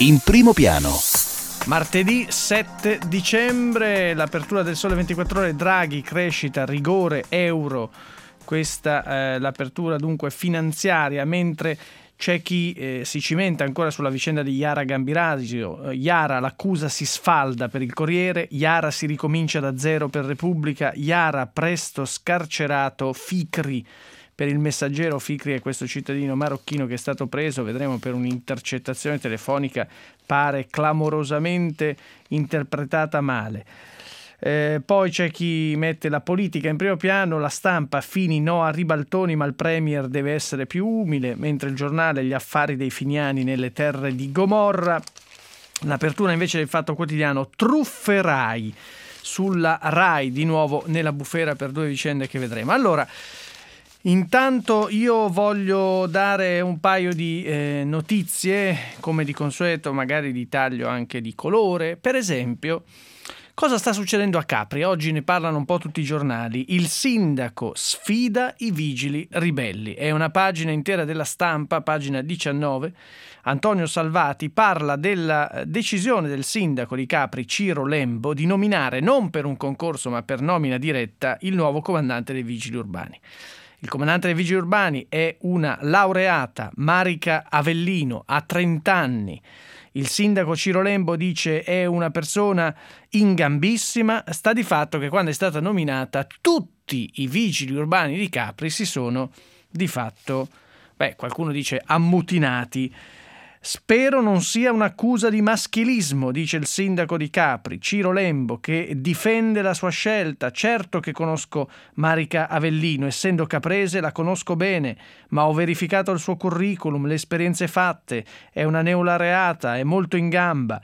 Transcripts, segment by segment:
in primo piano. Martedì 7 dicembre, l'apertura del Sole 24 Ore, Draghi, crescita, rigore, euro. Questa è l'apertura dunque finanziaria, mentre c'è chi si cimenta ancora sulla vicenda di Yara Gambirasio. Yara, l'accusa si sfalda per il Corriere, Yara si ricomincia da zero per Repubblica, Yara presto scarcerato, Ficri. Per il Messaggero, Ficri è questo cittadino marocchino che è stato preso, vedremo, per un'intercettazione telefonica, pare clamorosamente interpretata male. Poi c'è chi mette la politica in primo piano, La Stampa, Fini no a ribaltoni ma il Premier deve essere più umile, mentre il Giornale, gli affari dei finiani nelle terre di Gomorra. L'apertura invece del Fatto Quotidiano, truffe Rai, sulla Rai di nuovo nella bufera per due vicende che vedremo. Allora, intanto io voglio dare un paio di notizie, come di consueto, magari di taglio anche di colore. Per esempio, cosa sta succedendo a Capri? Oggi ne parlano un po' tutti i giornali. Il sindaco sfida i vigili ribelli. È una pagina intera della Stampa, pagina 19. Antonio Salvati parla della decisione del sindaco di Capri, Ciro Lembo, di nominare, non per un concorso ma per nomina diretta, il nuovo comandante dei vigili urbani. Il comandante dei vigili urbani è una laureata, Marica Avellino, ha 30 anni. Il sindaco Ciro Lembo dice è una persona ingambissima. Sta di fatto che quando è stata nominata tutti i vigili urbani di Capri si sono di fatto, qualcuno dice ammutinati. Spero non sia un'accusa di maschilismo, dice il sindaco di Capri, Ciro Lembo, che difende la sua scelta. Certo che conosco Marica Avellino, essendo caprese la conosco bene, ma ho verificato il suo curriculum, le esperienze fatte, è una neolaureata, è molto in gamba.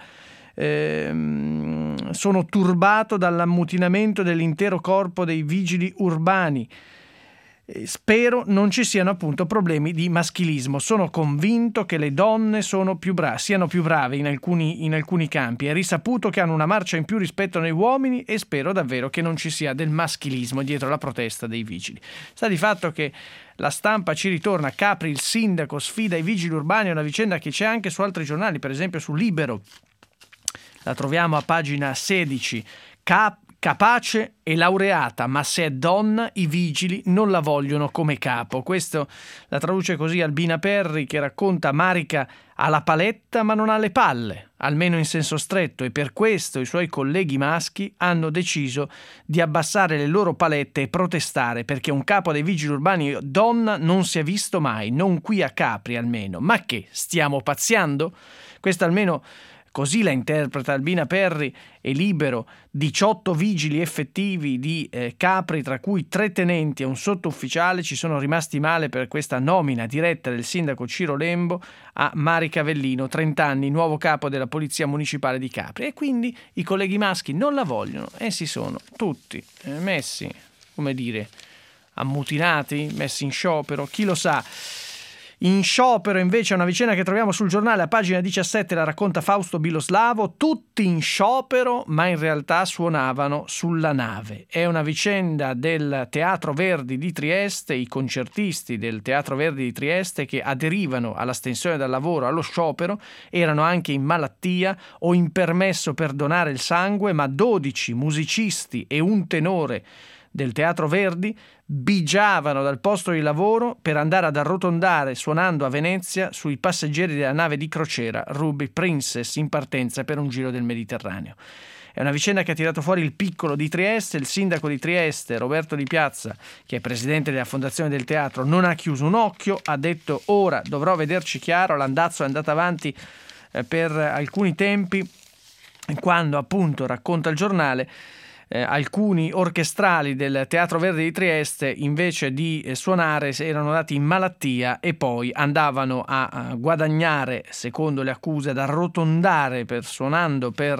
Sono turbato dall'ammutinamento dell'intero corpo dei vigili urbani. Spero non ci siano appunto problemi di maschilismo. Sono convinto che le donne siano più brave in alcuni campi. È risaputo che hanno una marcia in più rispetto agli uomini e spero davvero che non ci sia del maschilismo dietro la protesta dei vigili. Sta di fatto che la Stampa ci ritorna. Capri, il sindaco sfida i vigili urbani, è una vicenda che c'è anche su altri giornali, per esempio su Libero. La troviamo a pagina 16. Capace e laureata, ma se è donna i vigili non la vogliono come capo. Questo la traduce così Albina Perri, che racconta: Marica ha la paletta ma non ha le palle, almeno in senso stretto, e per questo i suoi colleghi maschi hanno deciso di abbassare le loro palette e protestare, perché un capo dei vigili urbani donna non si è visto mai, non qui a Capri almeno. Ma che, stiamo pazziando? Questa almeno così la interpreta Albina Perri e Libero. 18 vigili effettivi di Capri, tra cui 3 tenenti e un sottufficiale, ci sono rimasti male per questa nomina diretta del sindaco Ciro Lembo a Marica Avellino, 30 anni, nuovo capo della Polizia Municipale di Capri. E quindi i colleghi maschi non la vogliono e si sono tutti messi, ammutinati, messi in sciopero, chi lo sa. In sciopero invece è una vicenda che troviamo sul Giornale, a pagina 17, la racconta Fausto Biloslavo. Tutti in sciopero, ma in realtà suonavano sulla nave. È una vicenda del Teatro Verdi di Trieste, i concertisti del Teatro Verdi di Trieste che aderivano all'astensione dal lavoro, allo sciopero, erano anche in malattia o in permesso per donare il sangue, ma 12 musicisti e un tenore del Teatro Verdi bigiavano dal posto di lavoro per andare ad arrotondare, suonando a Venezia, sui passeggeri della nave di crociera Ruby Princess in partenza per un giro del Mediterraneo. È una vicenda che ha tirato fuori il piccolo di Trieste. Il sindaco di Trieste, Roberto Di Piazza, che è presidente della Fondazione del Teatro, non ha chiuso un occhio, ha detto: ora dovrò vederci chiaro. L'andazzo è andato avanti per alcuni tempi, quando appunto, racconta il Giornale, alcuni orchestrali del Teatro Verdi di Trieste, invece di suonare, erano andati in malattia e poi andavano a guadagnare, secondo le accuse, ad arrotondare suonando per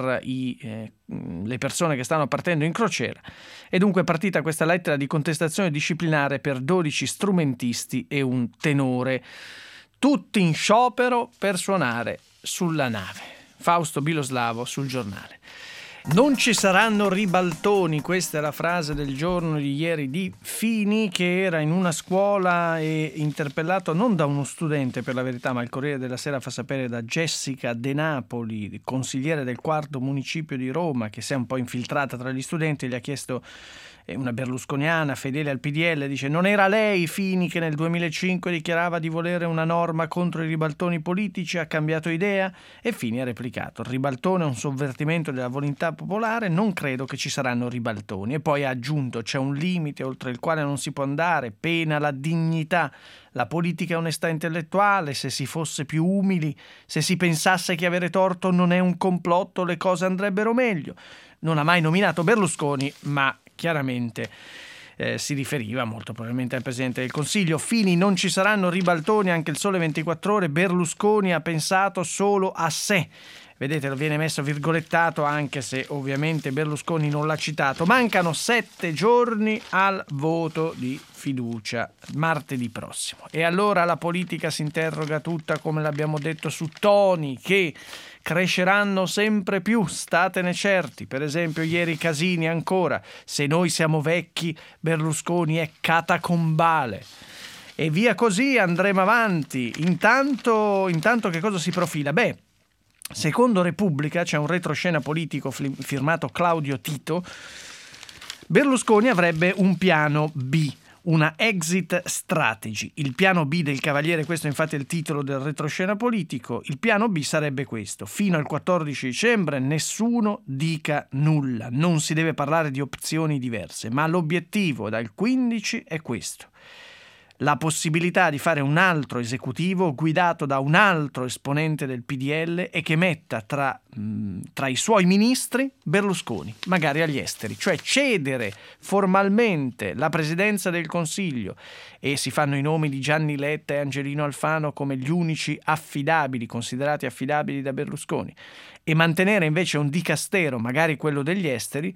le persone che stavano partendo in crociera. E dunque è partita questa lettera di contestazione disciplinare per 12 strumentisti e un tenore, tutti in sciopero per suonare sulla nave. Fausto Biloslavo sul Giornale. Non ci saranno ribaltoni, questa è la frase del giorno di ieri di Fini, che era in una scuola e interpellato non da uno studente, per la verità, ma il Corriere della Sera fa sapere da Jessica De Napoli, consigliere del 4° municipio di Roma, che si è un po' infiltrata tra gli studenti. Gli ha chiesto, una berlusconiana fedele al PDL, dice: non era lei Fini che nel 2005 dichiarava di volere una norma contro i ribaltoni politici, ha cambiato idea? E Fini ha replicato: il ribaltone è un sovvertimento della volontà popolare, non credo che ci saranno ribaltoni. E poi ha aggiunto: c'è un limite oltre il quale non si può andare, pena la dignità. La politica è onestà intellettuale, se si fosse più umili, se si pensasse che avere torto non è un complotto, le cose andrebbero meglio. Non ha mai nominato Berlusconi, ma chiaramente si riferiva molto probabilmente al Presidente del Consiglio. Fini: non ci saranno ribaltoni, anche il Sole 24 Ore, Berlusconi ha pensato solo a sé. Vedete, lo viene messo virgolettato, anche se ovviamente Berlusconi non l'ha citato. Mancano 7 giorni al voto di fiducia, martedì prossimo. E allora la politica si interroga tutta, come l'abbiamo detto, su toni che cresceranno sempre più, statene certi. Per esempio ieri Casini ancora: se noi siamo vecchi, Berlusconi è catacombale. E via così andremo avanti. Intanto che cosa si profila? Secondo Repubblica, c'è un retroscena politico firmato Claudio Tito, Berlusconi avrebbe un piano B, una exit strategy. Il piano B del Cavaliere, questo infatti è il titolo del retroscena politico. Il piano B sarebbe questo: fino al 14 dicembre nessuno dica nulla, non si deve parlare di opzioni diverse, ma l'obiettivo dal 15 è questo: la possibilità di fare un altro esecutivo guidato da un altro esponente del PDL e che metta tra i suoi ministri Berlusconi, magari agli esteri, cioè cedere formalmente la presidenza del Consiglio, e si fanno i nomi di Gianni Letta e Angelino Alfano come gli unici affidabili, considerati affidabili da Berlusconi, e mantenere invece un dicastero, magari quello degli esteri,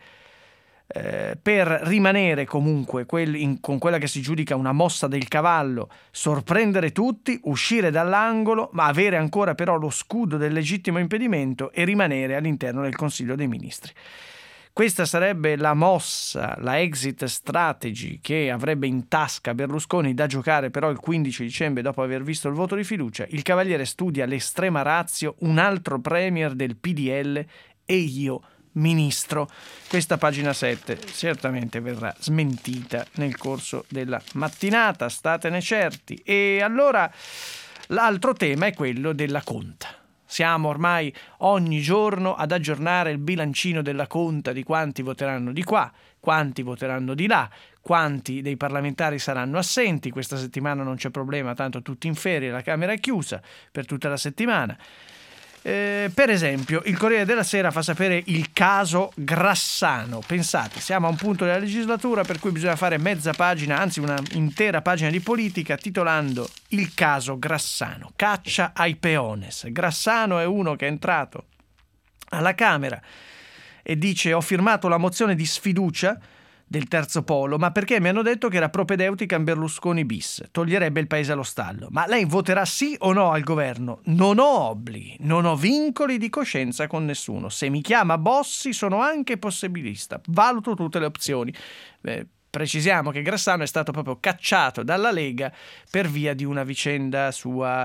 per rimanere comunque con quella che si giudica una mossa del cavallo, sorprendere tutti, uscire dall'angolo, ma avere ancora però lo scudo del legittimo impedimento e rimanere all'interno del Consiglio dei Ministri. Questa sarebbe la mossa, la exit strategy che avrebbe in tasca Berlusconi, da giocare però il 15 dicembre dopo aver visto il voto di fiducia. Il Cavaliere studia l'estrema ratio, un altro premier del PDL e io ministro. Questa pagina 7 certamente verrà smentita nel corso della mattinata, statene certi. E allora l'altro tema è quello della conta. Siamo ormai ogni giorno ad aggiornare il bilancino della conta di quanti voteranno di qua, quanti voteranno di là, quanti dei parlamentari saranno assenti. Questa settimana non c'è problema, tanto tutti in ferie, la Camera è chiusa per tutta la settimana. Per esempio il Corriere della Sera fa sapere il caso Grassano. Pensate, siamo a un punto della legislatura per cui bisogna fare mezza pagina, anzi una intera pagina di politica, titolando il caso Grassano, caccia ai peones. Grassano è uno che è entrato alla Camera e dice: ho firmato la mozione di sfiducia del terzo polo, ma perché mi hanno detto che era propedeutica in Berlusconi bis, toglierebbe il paese allo stallo. Ma lei voterà sì o no al governo? Non ho obblighi, non ho vincoli di coscienza con nessuno. Se mi chiama Bossi sono anche possibilista, valuto tutte le opzioni. Precisiamo che Grassano è stato proprio cacciato dalla Lega per via di una vicenda sua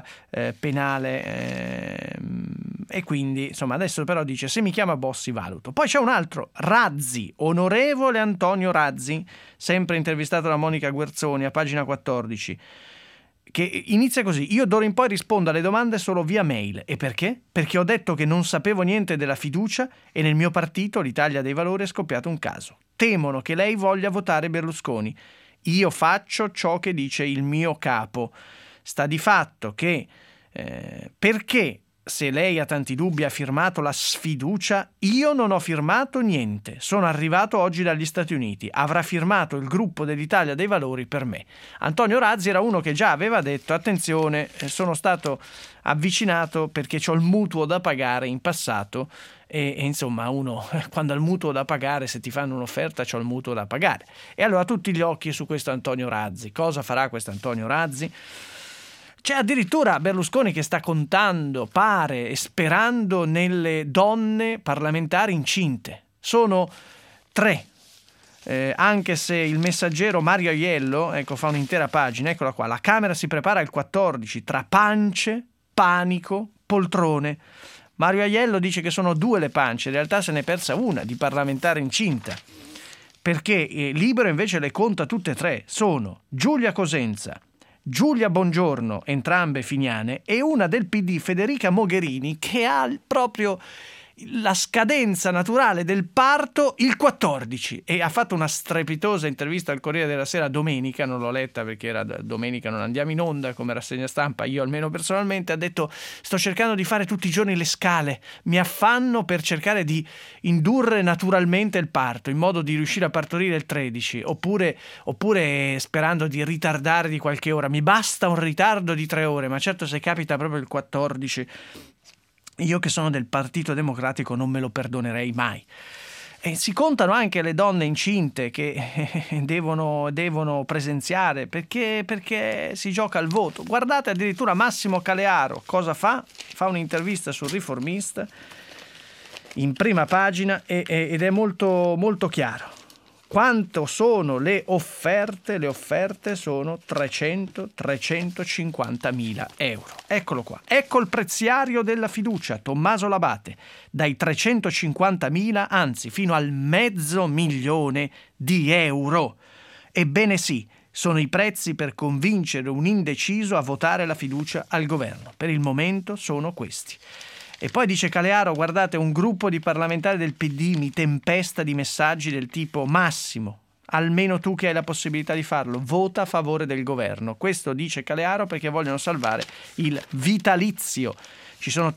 penale, e quindi insomma adesso però dice: se mi chiama Bossi valuto. Poi c'è un altro, Razzi, onorevole Antonio Razzi, sempre intervistato da Monica Guerzoni a pagina 14, che inizia così: io d'ora in poi rispondo alle domande solo via mail. E perché? Perché ho detto che non sapevo niente della fiducia e nel mio partito, l'Italia dei Valori, è scoppiato un caso. Temono che lei voglia votare Berlusconi. Io faccio ciò che dice il mio capo. Sta di fatto che perché, se lei ha tanti dubbi, ha firmato la sfiducia, io non ho firmato niente. Sono arrivato oggi dagli Stati Uniti. Avrà firmato il gruppo dell'Italia dei Valori per me. Antonio Razzi era uno che già aveva detto: attenzione, sono stato avvicinato perché c'ho il mutuo da pagare in passato. E insomma, uno quando ha il mutuo da pagare, se ti fanno un'offerta, c'ho il mutuo da pagare. E allora tutti gli occhi su questo Antonio Razzi. Cosa farà questo Antonio Razzi? C'è addirittura Berlusconi che sta contando, pare, e sperando nelle donne parlamentari incinte. sono 3. Anche se il Messaggero Mario Aiello, fa un'intera pagina, eccola qua, la Camera si prepara il 14 tra pance, panico, poltrone. Mario Aiello dice che sono 2 le pance, in realtà se ne è persa una di parlamentare incinta, perché Libero invece le conta tutte e 3, sono Giulia Cosenza, Giulia Bongiorno, entrambe finiane, e una del PD, Federica Mogherini, che ha proprio la scadenza naturale del parto il 14, e ha fatto una strepitosa intervista al Corriere della Sera domenica, non l'ho letta perché era domenica, non andiamo in onda come rassegna stampa, io almeno personalmente, ha detto: sto cercando di fare tutti i giorni le scale, mi affanno per cercare di indurre naturalmente il parto in modo di riuscire a partorire il 13, oppure sperando di ritardare di qualche ora, mi basta un ritardo di 3 ore, ma certo se capita proprio il 14, io che sono del Partito Democratico non me lo perdonerei mai. E si contano anche le donne incinte che devono presenziare perché si gioca al voto. Guardate addirittura Massimo Calearo cosa fa? Fa un'intervista sul Riformista in prima pagina ed è molto, molto chiaro. Quanto sono le offerte? Le offerte sono 350 mila euro. Eccolo qua. Ecco il preziario della fiducia, Tommaso Labate, dai 350 mila, anzi fino al $500,000 di euro. Ebbene sì, sono i prezzi per convincere un indeciso a votare la fiducia al governo. Per il momento sono questi. E poi dice Calearo: guardate, un gruppo di parlamentari del PD mi tempesta di messaggi del tipo: Massimo, almeno tu che hai la possibilità di farlo, vota a favore del governo. Questo dice Calearo perché vogliono salvare il vitalizio. Ci sono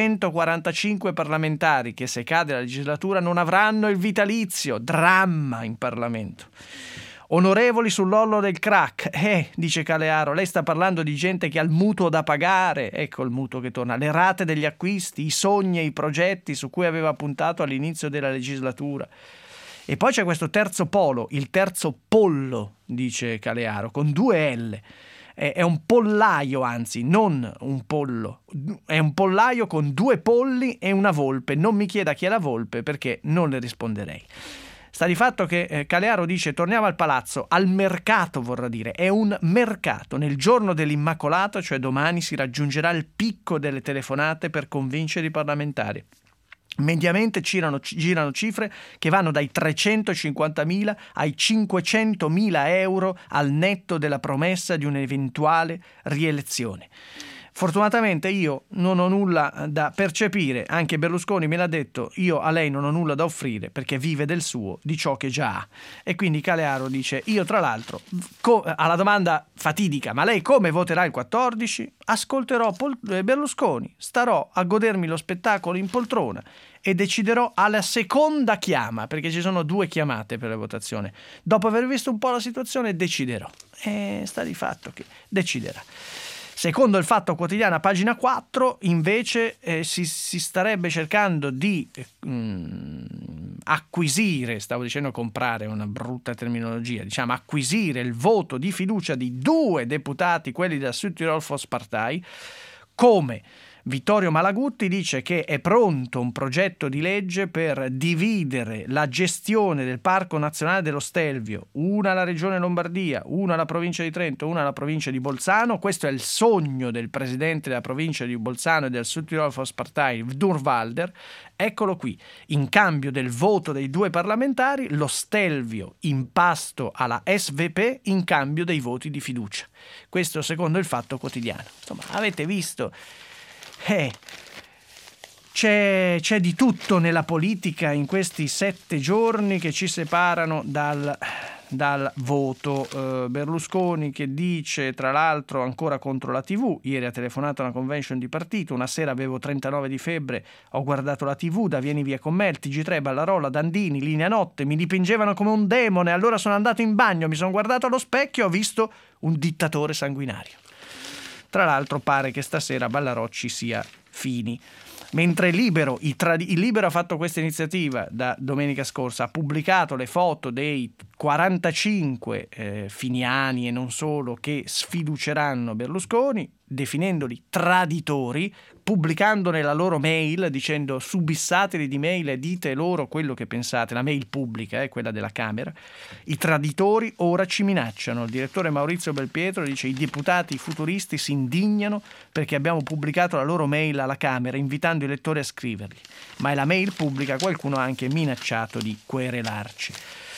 345 parlamentari che, se cade la legislatura, non avranno il vitalizio. Dramma in Parlamento. Onorevoli sull'orlo del crack, dice Calearo, lei sta parlando di gente che ha il mutuo da pagare, ecco il mutuo che torna, le rate degli acquisti, i sogni e i progetti su cui aveva puntato all'inizio della legislatura. E poi c'è questo terzo polo, il terzo pollo, dice Calearo, con 2 L. È un pollaio, anzi, non un pollo, è un pollaio con 2 polli e una volpe. Non mi chieda chi è la volpe perché non le risponderei. Sta di fatto che Calearo dice: torniamo al palazzo, al mercato, vorrà dire, è un mercato. Nel giorno dell'Immacolato, cioè domani, si raggiungerà il picco delle telefonate per convincere i parlamentari. Mediamente girano cifre che vanno dai 350.000 ai 500.000 euro al netto della promessa di un'eventuale rielezione. Fortunatamente io non ho nulla da percepire, anche Berlusconi me l'ha detto, io a lei non ho nulla da offrire perché vive del suo, di ciò che già ha. E quindi Calearo dice: io tra l'altro, alla domanda fatidica, ma lei come voterà il 14? Ascolterò Berlusconi, starò a godermi lo spettacolo in poltrona e deciderò alla seconda chiama, perché ci sono 2 chiamate per la votazione. Dopo aver visto un po' la situazione deciderò. E sta di fatto che deciderà. Secondo il Fatto Quotidiano, a pagina 4, invece si starebbe cercando di acquisire, stavo dicendo comprare, una brutta terminologia, diciamo acquisire il voto di fiducia di 2 deputati, quelli della Südtirol-Volkspartei, come Vittorio Malagutti dice che è pronto un progetto di legge per dividere la gestione del Parco Nazionale dello Stelvio, una alla Regione Lombardia, una alla Provincia di Trento, una alla Provincia di Bolzano. Questo è il sogno del presidente della Provincia di Bolzano e del Südtirol-Volkspartei, Durnwalder. Eccolo qui, in cambio del voto dei 2 parlamentari, lo Stelvio in pasto alla SVP in cambio dei voti di fiducia. Questo secondo il Fatto Quotidiano. Insomma, avete visto... C'è di tutto nella politica in questi 7 giorni che ci separano dal voto. Berlusconi che dice, tra l'altro, ancora contro la TV. Ieri ha telefonato a una convention di partito: una sera avevo 39 di febbre, ho guardato la TV, da Vieni via con me, il TG3, Ballarola, Dandini, Linea Notte, mi dipingevano come un demone, allora sono andato in bagno, mi sono guardato allo specchio e ho visto un dittatore sanguinario. Tra l'altro pare che stasera Ballarocci sia Fini. Mentre il Libero ha fatto questa iniziativa da domenica scorsa, ha pubblicato le foto dei 45 finiani e non solo che sfiduceranno Berlusconi, definendoli traditori, pubblicandone la loro mail, dicendo subissateli di mail e dite loro quello che pensate, la mail pubblica, quella della Camera. I traditori ora ci minacciano. Il direttore Maurizio Belpietro dice: i deputati futuristi si indignano perché abbiamo pubblicato la loro mail alla Camera invitando i lettori a scriverli, ma è la mail pubblica, qualcuno ha anche minacciato di querelarci.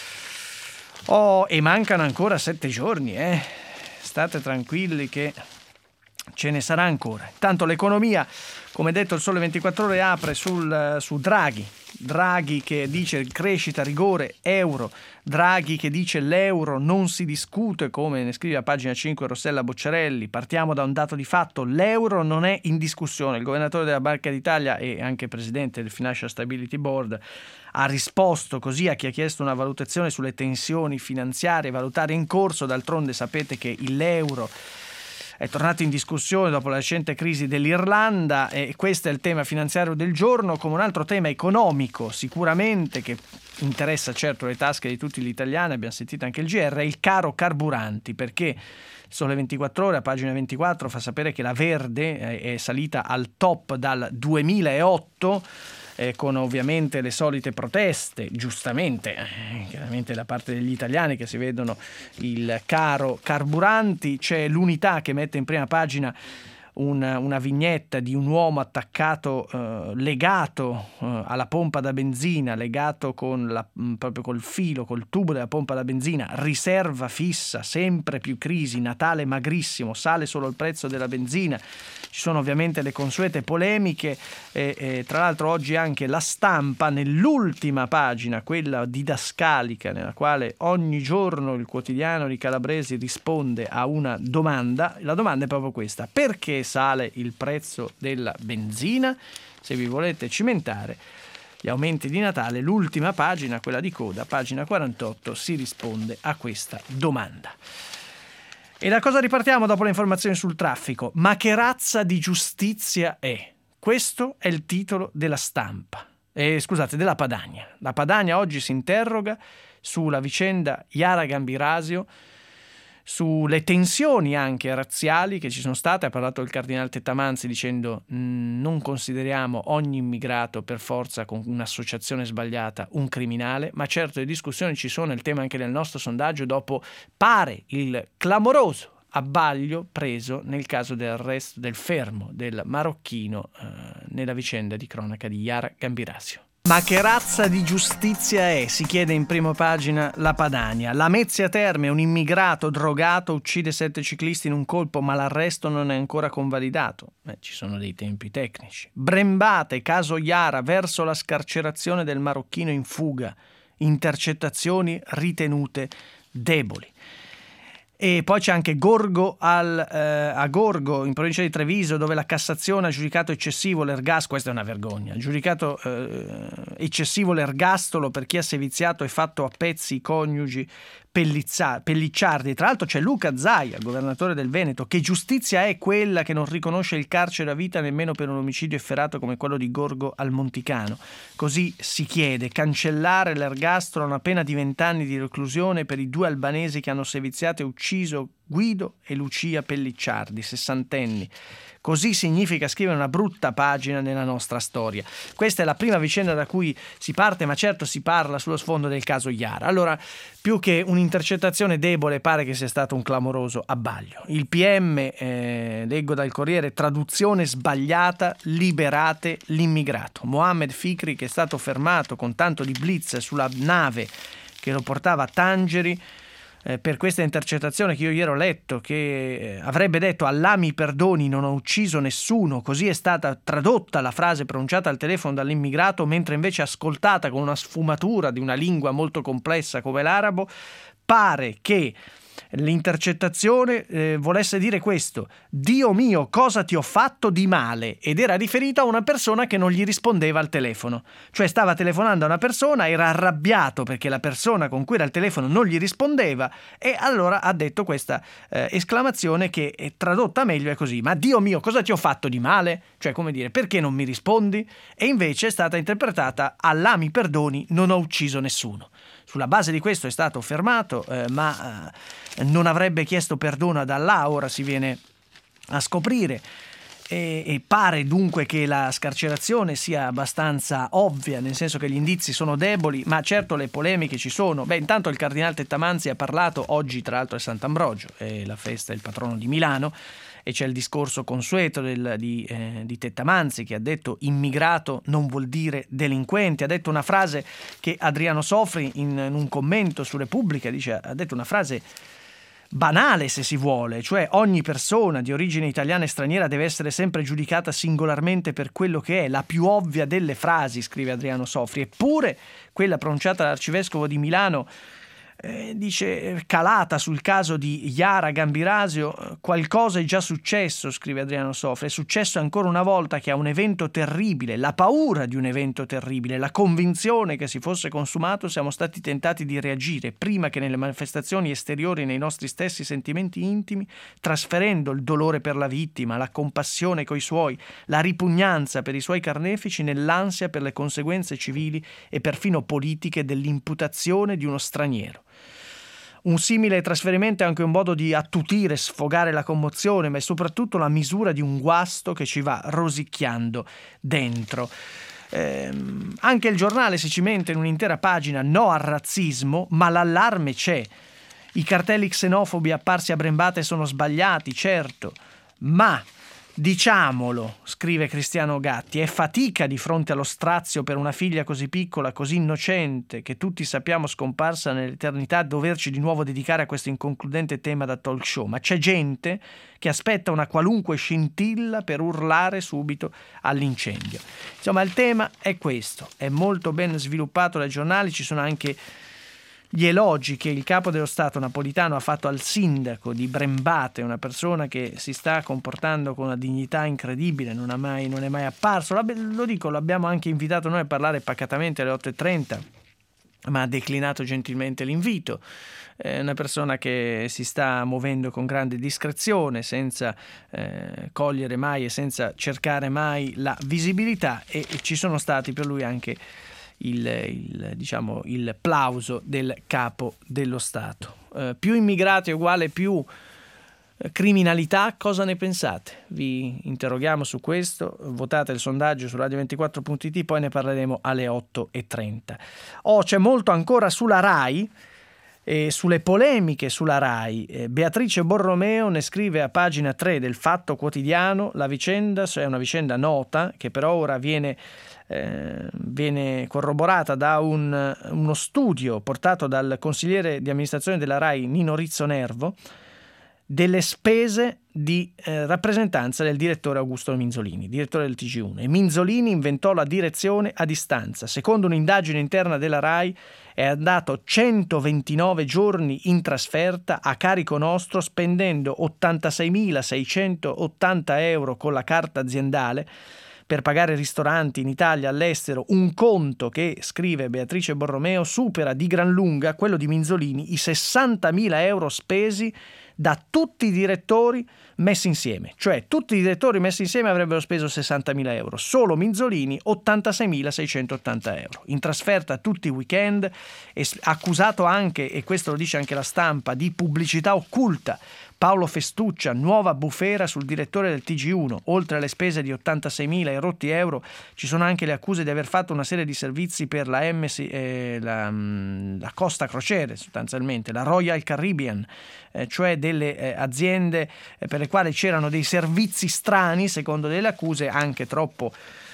E mancano ancora 7 giorni, state tranquilli che ce ne sarà ancora. Tanto l'economia, come detto, il Sole 24 Ore apre su Draghi che dice crescita, rigore, euro. Draghi che dice l'euro non si discute, come ne scrive a pagina 5 Rossella Bocciarelli. Partiamo da un dato di fatto: l'euro non è in discussione. Il governatore della Banca d'Italia e anche presidente del Financial Stability Board ha risposto così a chi ha chiesto una valutazione sulle tensioni finanziarie valutarie in corso. D'altronde sapete che l'euro è tornato in discussione dopo la recente crisi dell'Irlanda e questo è il tema finanziario del giorno, come un altro tema economico sicuramente che interessa certo le tasche di tutti gli italiani. Abbiamo sentito anche il GR, il caro carburanti, perché Sole 24 Ore a pagina 24 fa sapere che la Verde è salita al top dal 2008, con ovviamente le solite proteste, giustamente, chiaramente da parte degli italiani che si vedono il caro carburanti. C'è l'Unità che mette in prima pagina una vignetta di un uomo attaccato, legato alla pompa da benzina, legato proprio col filo, col tubo della pompa da benzina, riserva fissa, sempre più crisi, Natale magrissimo, sale solo il prezzo della benzina. Ci sono ovviamente le consuete polemiche e tra l'altro oggi anche La Stampa, nell'ultima pagina, quella didascalica, nella quale ogni giorno il quotidiano di Calabresi risponde a una domanda. La domanda è proprio questa: perché sale il prezzo della benzina? Se vi volete cimentare gli aumenti di Natale, l'ultima pagina, quella di coda, pagina 48, si risponde a questa domanda. E da cosa ripartiamo dopo le informazioni sul traffico? Ma che razza di giustizia è? Questo è il titolo della Stampa. Della Padania. La Padania oggi si interroga sulla vicenda Yara Gambirasio, sulle tensioni anche razziali che ci sono state. Ha parlato il cardinale Tettamanzi dicendo: non consideriamo ogni immigrato per forza con un'associazione sbagliata un criminale, ma certo le discussioni ci sono. Il tema anche del nostro sondaggio dopo pare il clamoroso abbaglio preso nel caso dell'arresto, del fermo del marocchino nella vicenda di cronaca di Yara Gambirasio. Ma che razza di giustizia è? Si chiede in prima pagina la Padania. Lamezia Terme, un immigrato drogato uccide 7 ciclisti in un colpo, ma l'arresto non è ancora convalidato. Ci sono dei tempi tecnici. Brembate, caso Yara, verso la scarcerazione del marocchino in fuga. Intercettazioni ritenute deboli. E poi c'è anche Gorgo a Gorgo, in provincia di Treviso, dove la Cassazione ha giudicato eccessivo l'ergastolo. Questa è una vergogna. Ha giudicato eccessivo l'ergastolo per chi ha seviziato e fatto a pezzi i coniugi Pellicciardi. Tra l'altro c'è Luca Zaia, governatore del Veneto. Che giustizia è quella che non riconosce il carcere a vita nemmeno per un omicidio efferato come quello di Gorgo al Monticano? Così si chiede: cancellare l'ergastolo a una pena di 20 anni di reclusione per i 2 albanesi che hanno seviziato e ucciso Guido e Lucia Pellicciardi, 60enni. Così significa scrivere una brutta pagina nella nostra storia. Questa è la prima vicenda da cui si parte, ma certo si parla sullo sfondo del caso Yara. Allora, più che un'intercettazione debole, pare che sia stato un clamoroso abbaglio. Il PM, leggo dal Corriere, traduzione sbagliata, liberate l'immigrato. Mohammed Fikri, che è stato fermato con tanto di blitz sulla nave che lo portava a Tangeri, per questa intercettazione che io ieri ho letto, che avrebbe detto: Allah mi perdoni, non ho ucciso nessuno. Così è stata tradotta la frase pronunciata al telefono dall'immigrato, mentre invece ascoltata con una sfumatura di una lingua molto complessa come l'arabo. Pare che l'intercettazione volesse dire questo: Dio mio, cosa ti ho fatto di male? Ed era riferita a una persona che non gli rispondeva al telefono. Cioè stava telefonando a una persona, era arrabbiato perché la persona con cui era al telefono non gli rispondeva, e allora ha detto questa esclamazione che è tradotta meglio è così: ma Dio mio, cosa ti ho fatto di male? Cioè, come dire, perché non mi rispondi? E invece è stata interpretata: Allah mi perdoni, non ho ucciso nessuno. Sulla base di questo è stato fermato, ma non avrebbe chiesto perdono ad Allah. Ora si viene a scoprire. E pare dunque che la scarcerazione sia abbastanza ovvia, nel senso che gli indizi sono deboli, ma certo le polemiche ci sono. Intanto il cardinale Tettamanzi ha parlato, oggi tra l'altro è Sant'Ambrogio, è la festa, il patrono di Milano, e c'è il discorso consueto di Tettamanzi, che ha detto immigrato non vuol dire delinquente. Ha detto una frase che Adriano Sofri in un commento su Repubblica ha detto una frase banale, se si vuole, cioè ogni persona di origine italiana e straniera deve essere sempre giudicata singolarmente per quello che è, la più ovvia delle frasi, scrive Adriano Sofri. Eppure quella pronunciata dall'arcivescovo di Milano dice, calata sul caso di Yara Gambirasio, qualcosa è già successo, scrive Adriano Sofri. È successo ancora una volta che a un evento terribile, la paura di un evento terribile, la convinzione che si fosse consumato, siamo stati tentati di reagire prima che nelle manifestazioni esteriori nei nostri stessi sentimenti intimi, trasferendo il dolore per la vittima, la compassione coi suoi, la ripugnanza per i suoi carnefici nell'ansia per le conseguenze civili e perfino politiche dell'imputazione di uno straniero. Un simile trasferimento è anche un modo di attutire, sfogare la commozione, ma è soprattutto la misura di un guasto che ci va rosicchiando dentro. Anche il giornale si cimenta in un'intera pagina no al razzismo, ma l'allarme c'è. I cartelli xenofobi apparsi a Brembate sono sbagliati, certo, ma diciamolo, scrive Cristiano Gatti, è fatica di fronte allo strazio per una figlia così piccola, così innocente, che tutti sappiamo scomparsa nell'eternità, doverci di nuovo dedicare a questo inconcludente tema da talk show. Ma c'è gente che aspetta una qualunque scintilla per urlare subito all'incendio. Insomma, il tema è questo, è molto ben sviluppato dai giornali, ci sono anche gli elogi che il capo dello Stato Napolitano ha fatto al sindaco di Brembate, una persona che si sta comportando con una dignità incredibile, non è mai apparso. Lo dico, l'abbiamo anche invitato noi a parlare pacatamente alle 8:30, ma ha declinato gentilmente l'invito. È una persona che si sta muovendo con grande discrezione, senza cogliere mai e senza cercare mai la visibilità, e ci sono stati per lui anche il plauso del capo dello Stato. Più immigrati uguale più criminalità, cosa ne pensate? Vi interroghiamo su questo, votate il sondaggio su radio24.it, poi ne parleremo alle 8:30. C'è molto ancora sulla RAI e sulle polemiche sulla RAI. Beatrice Borromeo ne scrive a pagina 3 del Fatto Quotidiano. La vicenda è una vicenda nota che però ora viene corroborata da uno studio portato dal consigliere di amministrazione della RAI Nino Rizzo Nervo delle spese di rappresentanza del direttore Augusto Minzolini, direttore del TG1. E Minzolini inventò la direzione a distanza. Secondo un'indagine interna della RAI è andato 129 giorni in trasferta a carico nostro, spendendo 86.680 euro con la carta aziendale per pagare ristoranti in Italia, all'estero, un conto che, scrive Beatrice Borromeo, supera di gran lunga quello di Minzolini, i 60.000 euro spesi da tutti i direttori messi insieme. Cioè tutti i direttori messi insieme avrebbero speso 60.000 euro, solo Minzolini 86.680 euro. In trasferta tutti i weekend, accusato anche, e questo lo dice anche la Stampa, di pubblicità occulta. Paolo Festuccia, nuova bufera sul direttore del TG1. Oltre alle spese di 86.000 e rotti euro, ci sono anche le accuse di aver fatto una serie di servizi per la la Costa Crociere, sostanzialmente, la Royal Caribbean, cioè delle aziende per le quali c'erano dei servizi strani, secondo delle accuse, anche troppo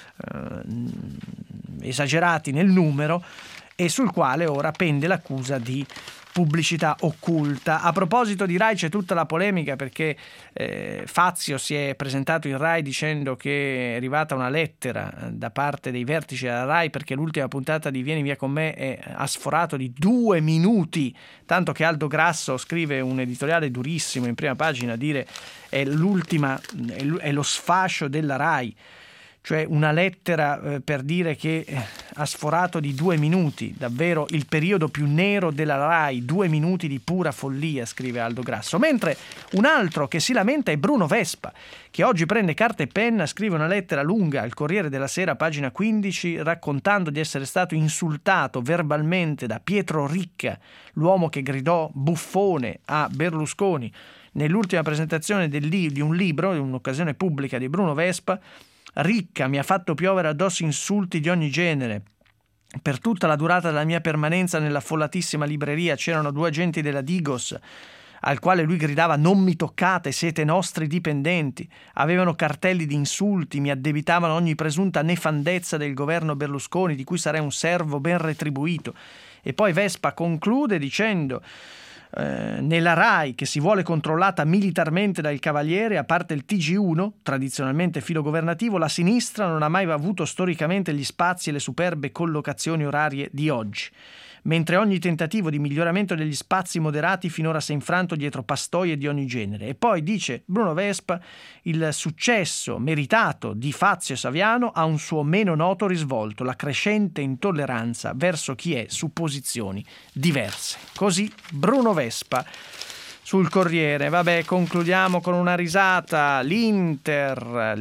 esagerati nel numero, e sul quale ora pende l'accusa di pubblicità occulta. A proposito di RAI c'è tutta la polemica perché Fazio si è presentato in RAI dicendo che è arrivata una lettera da parte dei vertici della RAI perché l'ultima puntata di Vieni via con me ha sforato di 2 minuti, tanto che Aldo Grasso scrive un editoriale durissimo in prima pagina a dire è lo sfascio della RAI. Cioè una lettera per dire che ha sforato di 2 minuti, davvero il periodo più nero della RAI, 2 minuti di pura follia, scrive Aldo Grasso. Mentre un altro che si lamenta è Bruno Vespa, che oggi prende carta e penna, scrive una lettera lunga al Corriere della Sera, pagina 15, raccontando di essere stato insultato verbalmente da Pietro Ricca, l'uomo che gridò buffone a Berlusconi nell'ultima presentazione di un libro, in un'occasione pubblica di Bruno Vespa, Ricca mi ha fatto piovere addosso insulti di ogni genere. Per tutta la durata della mia permanenza nell'affollatissima libreria c'erano 2 agenti della Digos al quale lui gridava non mi toccate, siete nostri dipendenti. Avevano cartelli di insulti, mi addebitavano ogni presunta nefandezza del governo Berlusconi di cui sarei un servo ben retribuito. E poi Vespa conclude dicendo nella RAI, che si vuole controllata militarmente dal Cavaliere, a parte il TG1, tradizionalmente filogovernativo, la sinistra non ha mai avuto storicamente gli spazi e le superbe collocazioni orarie di oggi. Mentre ogni tentativo di miglioramento degli spazi moderati finora si è infranto dietro pastoie di ogni genere. E poi dice Bruno Vespa, il successo meritato di Fazio e Saviano ha un suo meno noto risvolto, la crescente intolleranza verso chi è su posizioni diverse. Così Bruno Vespa sul Corriere. Vabbè, concludiamo con una risata. L'Inter,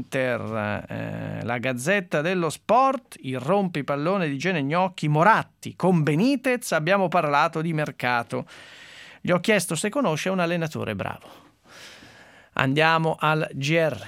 la Gazzetta dello Sport, il rompipallone di Gene Gnocchi, Moratti con Benitez, abbiamo parlato di mercato. Gli ho chiesto se conosce un allenatore bravo. Andiamo al GR.